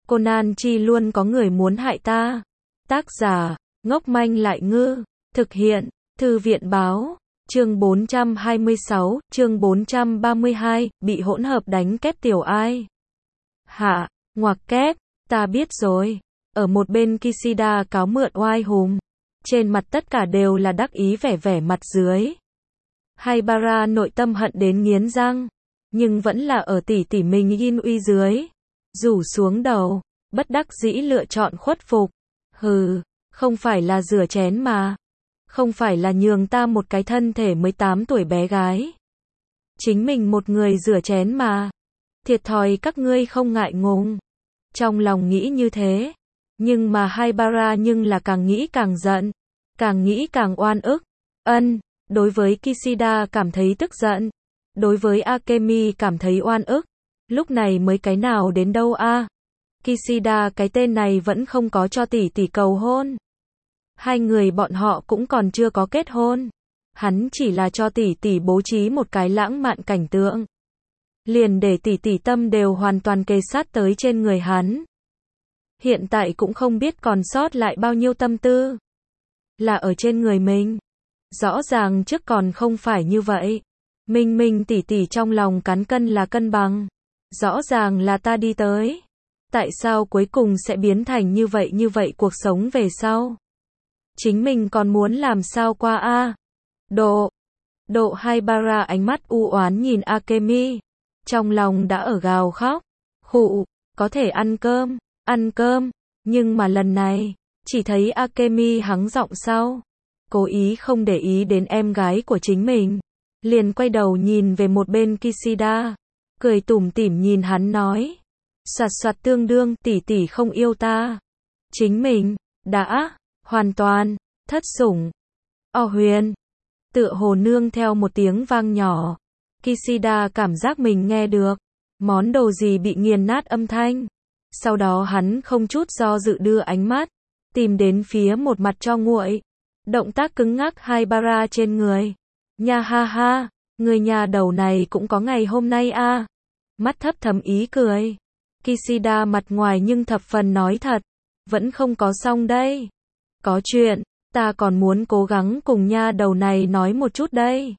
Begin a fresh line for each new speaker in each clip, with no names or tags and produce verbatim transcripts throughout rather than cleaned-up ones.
Conan chi luôn có người muốn hại ta. Tác giả, ngốc manh lại ngư. Thực hiện, Thư viện báo. Chương bốn trăm hai mươi sáu, chương bốn trăm ba mươi hai, bị hỗn hợp đánh kép tiểu ai. Hạ, ngoặc kép, ta biết rồi. Ở một bên Kishida cáo mượn oai hùng. Trên mặt tất cả đều là đắc ý vẻ vẻ mặt dưới. Haibara nội tâm hận đến nghiến răng. Nhưng vẫn là ở tỷ tỷ mình in uy dưới. Rủ xuống đầu, bất đắc dĩ lựa chọn khuất phục. Hừ, không phải là rửa chén mà. Không phải là nhường ta một cái thân thể mười tám tuổi bé gái. Chính mình một người rửa chén mà. Thiệt thòi các ngươi không ngại ngùng. Trong lòng nghĩ như thế. Nhưng mà Haibara nhưng là càng nghĩ càng giận. Càng nghĩ càng oan ức. Ân, đối với Kishida cảm thấy tức giận. Đối với Akemi cảm thấy oan ức. Lúc này mới cái nào đến đâu a? À? Kishida cái tên này vẫn không có cho tỷ tỷ cầu hôn. Hai người bọn họ cũng còn chưa có kết hôn. Hắn chỉ là cho tỷ tỷ bố trí một cái lãng mạn cảnh tượng. Liền để tỷ tỷ tâm đều hoàn toàn kề sát tới trên người hắn. Hiện tại cũng không biết còn sót lại bao nhiêu tâm tư. Là ở trên người mình. Rõ ràng trước còn không phải như vậy. Minh Minh tỷ tỷ trong lòng cán cân là cân bằng. Rõ ràng là ta đi tới. Tại sao cuối cùng sẽ biến thành như vậy như vậy cuộc sống về sau? Chính mình còn muốn làm sao qua a? À? Độ. Độ Haibara ánh mắt u oán nhìn Akemi. Trong lòng đã ở gào khóc. Khụ, có thể ăn cơm, ăn cơm. Nhưng mà lần này, chỉ thấy Akemi hắng giọng sau. Cố ý không để ý đến em gái của chính mình. Liền quay đầu nhìn về một bên Kishida. Cười tủm tỉm nhìn hắn nói. Soạt soạt tương đương, tỷ tỷ không yêu ta. Chính mình, đã, hoàn toàn, thất sủng. O huyền. Tựa hồ nương theo một tiếng vang nhỏ. Kishida cảm giác mình nghe được. Món đồ gì bị nghiền nát âm thanh. Sau đó hắn không chút do dự đưa ánh mắt. Tìm đến phía một mặt cho nguội. Động tác cứng ngắc Haibara trên người. Nha ha ha, người nhà đầu này cũng có ngày hôm nay a. À. Mắt thấp thầm ý cười. Kishida mặt ngoài nhưng thập phần nói thật. Vẫn không có xong đây. Có chuyện, ta còn muốn cố gắng cùng nha đầu này nói một chút đây.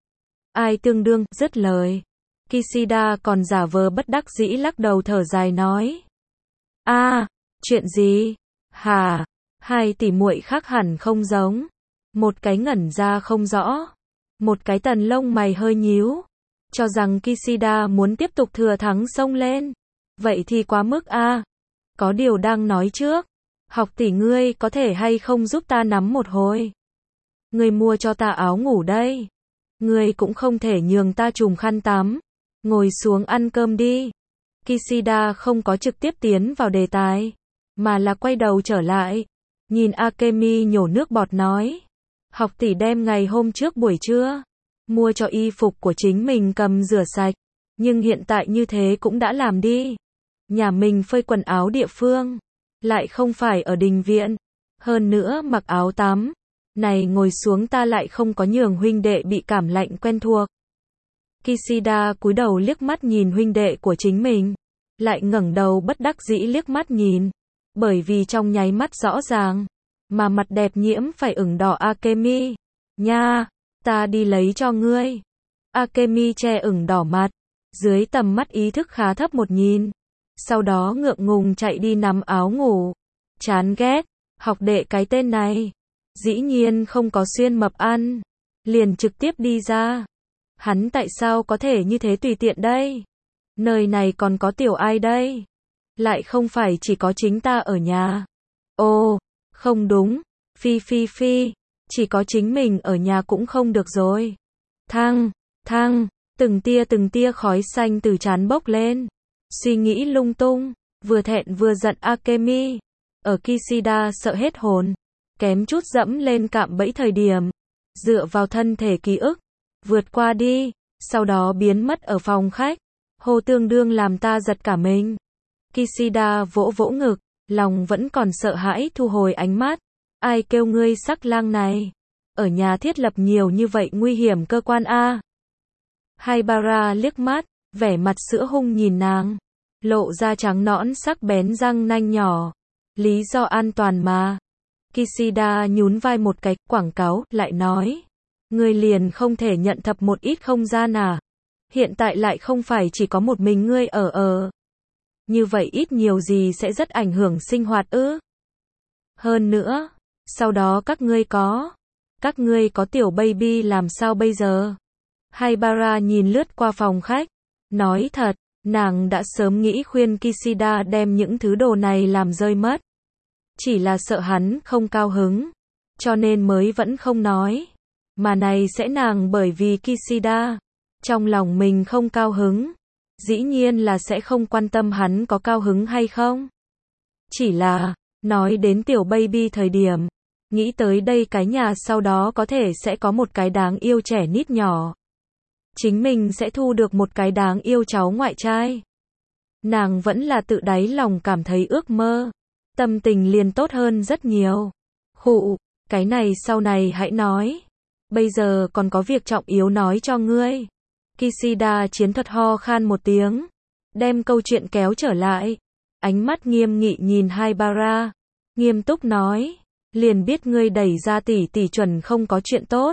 Ai tương đương, dứt lời. Kishida còn giả vờ bất đắc dĩ lắc đầu thở dài nói. A, à, chuyện gì? Hả? Hai tỷ muội khác hẳn không giống. Một cái ngẩn ra không rõ. Một cái tần lông mày hơi nhíu. Cho rằng Kishida muốn tiếp tục thừa thắng xông lên. Vậy thì quá mức a. À. Có điều đang nói trước. Học tỷ ngươi có thể hay không giúp ta nắm một hồi. Ngươi mua cho ta áo ngủ đây. Ngươi cũng không thể nhường ta trùm khăn tắm. Ngồi xuống ăn cơm đi. Kishida không có trực tiếp tiến vào đề tài. Mà là quay đầu trở lại. Nhìn Akemi nhổ nước bọt nói. Học tỷ đem ngày hôm trước buổi trưa. Mua cho y phục của chính mình cầm rửa sạch. Nhưng hiện tại như thế cũng đã làm đi. Nhà mình phơi quần áo địa phương. Lại không phải ở đình viện. Hơn nữa mặc áo tắm. Này ngồi xuống ta lại không có nhường huynh đệ bị cảm lạnh quen thuộc. Kishida cúi đầu liếc mắt nhìn huynh đệ của chính mình. Lại ngẩng đầu bất đắc dĩ liếc mắt nhìn. Bởi vì trong nháy mắt rõ ràng. Mà mặt đẹp nhiễm phải ửng đỏ Akemi. Nha, ta đi lấy cho ngươi. Akemi che ửng đỏ mặt. Dưới tầm mắt ý thức khá thấp một nhìn. Sau đó ngượng ngùng chạy đi nắm áo ngủ. Chán ghét, học đệ cái tên này. Dĩ nhiên không có xuyên mập ăn. Liền trực tiếp đi ra. Hắn tại sao có thể như thế tùy tiện đây? Nơi này còn có tiểu ai đây? Lại không phải chỉ có chính ta ở nhà. Ồ, không đúng. Phi phi phi. Chỉ có chính mình ở nhà cũng không được rồi. Thăng, thăng. Từng tia từng tia khói xanh từ trán bốc lên. Suy nghĩ lung tung. Vừa thẹn vừa giận Akemi. Ở Kishida sợ hết hồn. Kém chút dẫm lên cạm bẫy thời điểm. Dựa vào thân thể ký ức. Vượt qua đi. Sau đó biến mất ở phòng khách. Hồ tương đương làm ta giật cả mình. Kishida vỗ vỗ ngực. Lòng vẫn còn sợ hãi thu hồi ánh mắt. Ai kêu ngươi sắc lang này. Ở nhà thiết lập nhiều như vậy nguy hiểm cơ quan a. Haibara liếc mắt. Vẻ mặt sữa hung nhìn nàng. lộ ra trắng nõn sắc bén răng nanh nhỏ. Lý do an toàn mà. Kishida nhún vai một cái, quảng cáo, lại nói. Ngươi liền không thể nhận thập một ít không gian à? Hiện tại lại không phải chỉ có một mình ngươi ở ở. Như vậy ít nhiều gì sẽ rất ảnh hưởng sinh hoạt ư? Hơn nữa, sau đó các ngươi có, các ngươi có tiểu baby làm sao bây giờ? Haibara nhìn lướt qua phòng khách, nói thật, nàng đã sớm nghĩ khuyên Kishida đem những thứ đồ này làm rơi mất. Chỉ là sợ hắn không cao hứng, cho nên mới vẫn không nói. Mà này sẽ nàng bởi vì Kishida, trong lòng mình không cao hứng, dĩ nhiên là sẽ không quan tâm hắn có cao hứng hay không. Chỉ là, nói đến tiểu baby thời điểm, nghĩ tới đây cái nhà sau đó có thể sẽ có một cái đáng yêu trẻ nít nhỏ. Chính mình sẽ thu được một cái đáng yêu cháu ngoại trai. Nàng vẫn là tự đáy lòng cảm thấy ước mơ. Tâm tình liền tốt hơn rất nhiều. Khụ, cái này sau này hãy nói. Bây giờ còn có việc trọng yếu nói cho ngươi. Kishida chiến thuật ho khan một tiếng. Đem câu chuyện kéo trở lại. Ánh mắt nghiêm nghị nhìn Haibara. Nghiêm túc nói. Liền biết ngươi đẩy ra tỷ tỷ chuẩn không có chuyện tốt.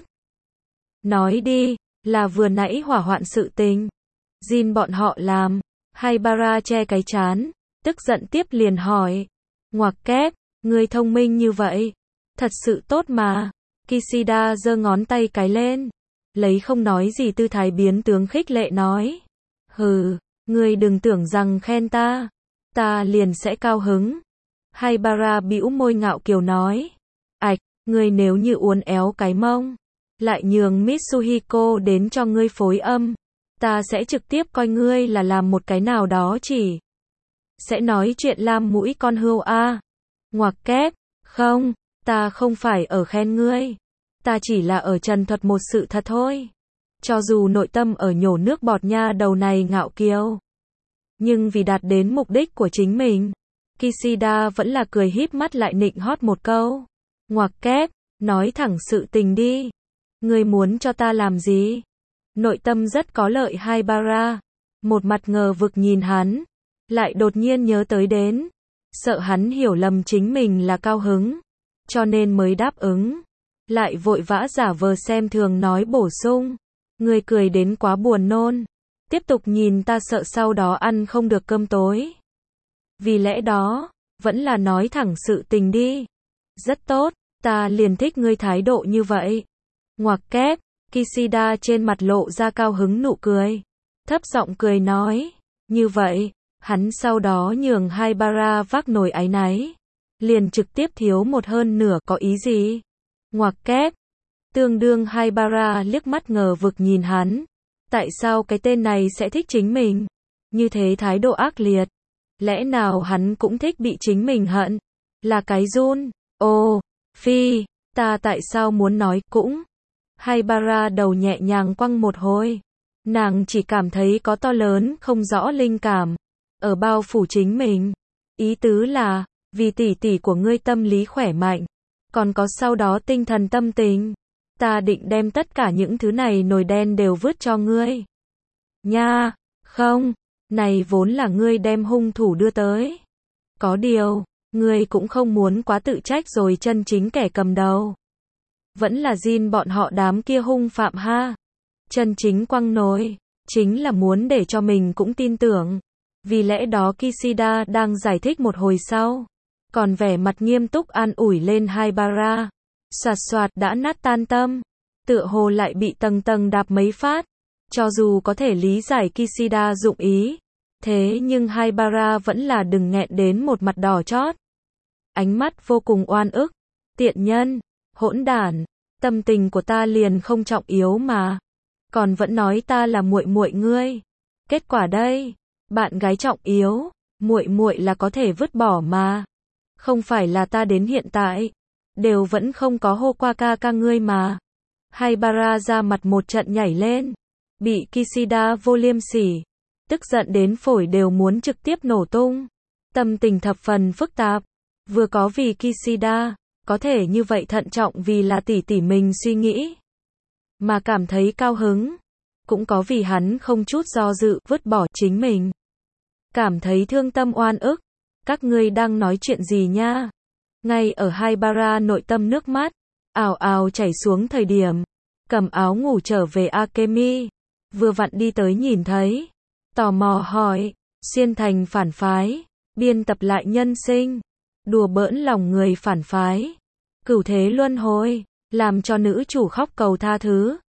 Nói đi, là vừa nãy hỏa hoạn sự tình. Jin bọn họ làm. Haibara che cái chán. Tức giận tiếp liền hỏi. Ngoặc kép, ngươi thông minh như vậy. Thật sự tốt mà. Kishida giơ ngón tay cái lên. Lấy không nói gì tư thái biến tướng khích lệ nói. Hừ, ngươi đừng tưởng rằng khen ta. Ta liền sẽ cao hứng. Haibara bĩu môi ngạo kiều nói. Ảch, ngươi nếu như uốn éo cái mông. Lại nhường Mitsuhiko đến cho ngươi phối âm. Ta sẽ trực tiếp coi ngươi là làm một cái nào đó chỉ. Sẽ nói chuyện lam mũi con hươu a. Ngoặc kép, không, ta không phải ở khen ngươi. Ta chỉ là ở trần thuật một sự thật thôi. Cho dù nội tâm ở nhổ nước bọt nha đầu này ngạo kiều. Nhưng vì đạt đến mục đích của chính mình, Kishida vẫn là cười híp mắt lại nịnh hót một câu. Ngoặc kép, nói thẳng sự tình đi. Ngươi muốn cho ta làm gì? Nội tâm rất có lợi Haibara. Một mặt ngờ vực nhìn hắn. Lại đột nhiên nhớ tới đến. Sợ hắn hiểu lầm chính mình là cao hứng. Cho nên mới đáp ứng. Lại vội vã giả vờ xem thường nói bổ sung. Ngươi cười đến quá buồn nôn. Tiếp tục nhìn ta sợ sau đó ăn không được cơm tối. Vì lẽ đó, vẫn là nói thẳng sự tình đi. Rất tốt, ta liền thích ngươi thái độ như vậy. Ngoặc kép, Kishida trên mặt lộ ra cao hứng nụ cười. Thấp giọng cười nói. Như vậy, hắn sau đó nhường Haibara vác nồi áy náy. Liền trực tiếp thiếu một hơn nửa có ý gì? Ngoặc kép. Tương đương Haibara liếc mắt ngờ vực nhìn hắn. Tại sao cái tên này sẽ thích chính mình? Như thế thái độ ác liệt. Lẽ nào hắn cũng thích bị chính mình hận? Là cái run? Ồ, phi, ta tại sao muốn nói cũng? Haibara đầu nhẹ nhàng quăng một hồi. Nàng chỉ cảm thấy có to lớn không rõ linh cảm. Ở bao phủ chính mình. Ý tứ là, vì tỷ tỷ của ngươi tâm lý khỏe mạnh. Còn có sau đó tinh thần tâm tình. Ta định đem tất cả những thứ này nồi đen đều vứt cho ngươi. Nha, không, này vốn là ngươi đem hung thủ đưa tới. Có điều, ngươi cũng không muốn quá tự trách rồi chân chính kẻ cầm đầu. Vẫn là Jin bọn họ đám kia hung phạm ha. Chân chính quăng nồi, chính là muốn để cho mình cũng tin tưởng. Vì lẽ đó Kishida đang giải thích một hồi sau. Còn vẻ mặt nghiêm túc an ủi lên Haibara. Soạt soạt đã nát tan tâm. Tựa hồ lại bị tầng tầng đạp mấy phát. Cho dù có thể lý giải Kishida dụng ý. Thế nhưng Haibara vẫn là đừng nghẹn đến một mặt đỏ chót. Ánh mắt vô cùng oan ức. Tiện nhân, hỗn đản, tâm tình của ta liền không trọng yếu mà. Còn vẫn nói ta là muội muội ngươi. Kết quả đây, bạn gái trọng yếu, muội muội là có thể vứt bỏ mà. Không phải là ta đến hiện tại đều vẫn không có hô qua ca ca ngươi mà. Haibara ra mặt một trận nhảy lên, bị Kishida vô liêm sỉ, tức giận đến phổi đều muốn trực tiếp nổ tung. Tâm tình thập phần phức tạp, vừa có vì Kishida có thể như vậy thận trọng vì là tỷ tỷ mình suy nghĩ mà cảm thấy cao hứng, cũng có vì hắn không chút do dự vứt bỏ chính mình. cảm thấy thương tâm oan ức. Các ngươi đang nói chuyện gì nha? Ngay ở Haibara nội tâm nước mắt ào ào chảy xuống thời điểm cầm áo ngủ trở về Akemi, vừa vặn đi tới nhìn thấy, tò mò hỏi, xuyên thành phản phái, biên tập lại nhân sinh, đùa bỡn lòng người phản phái, cửu thế luân hồi, làm cho nữ chủ khóc cầu tha thứ.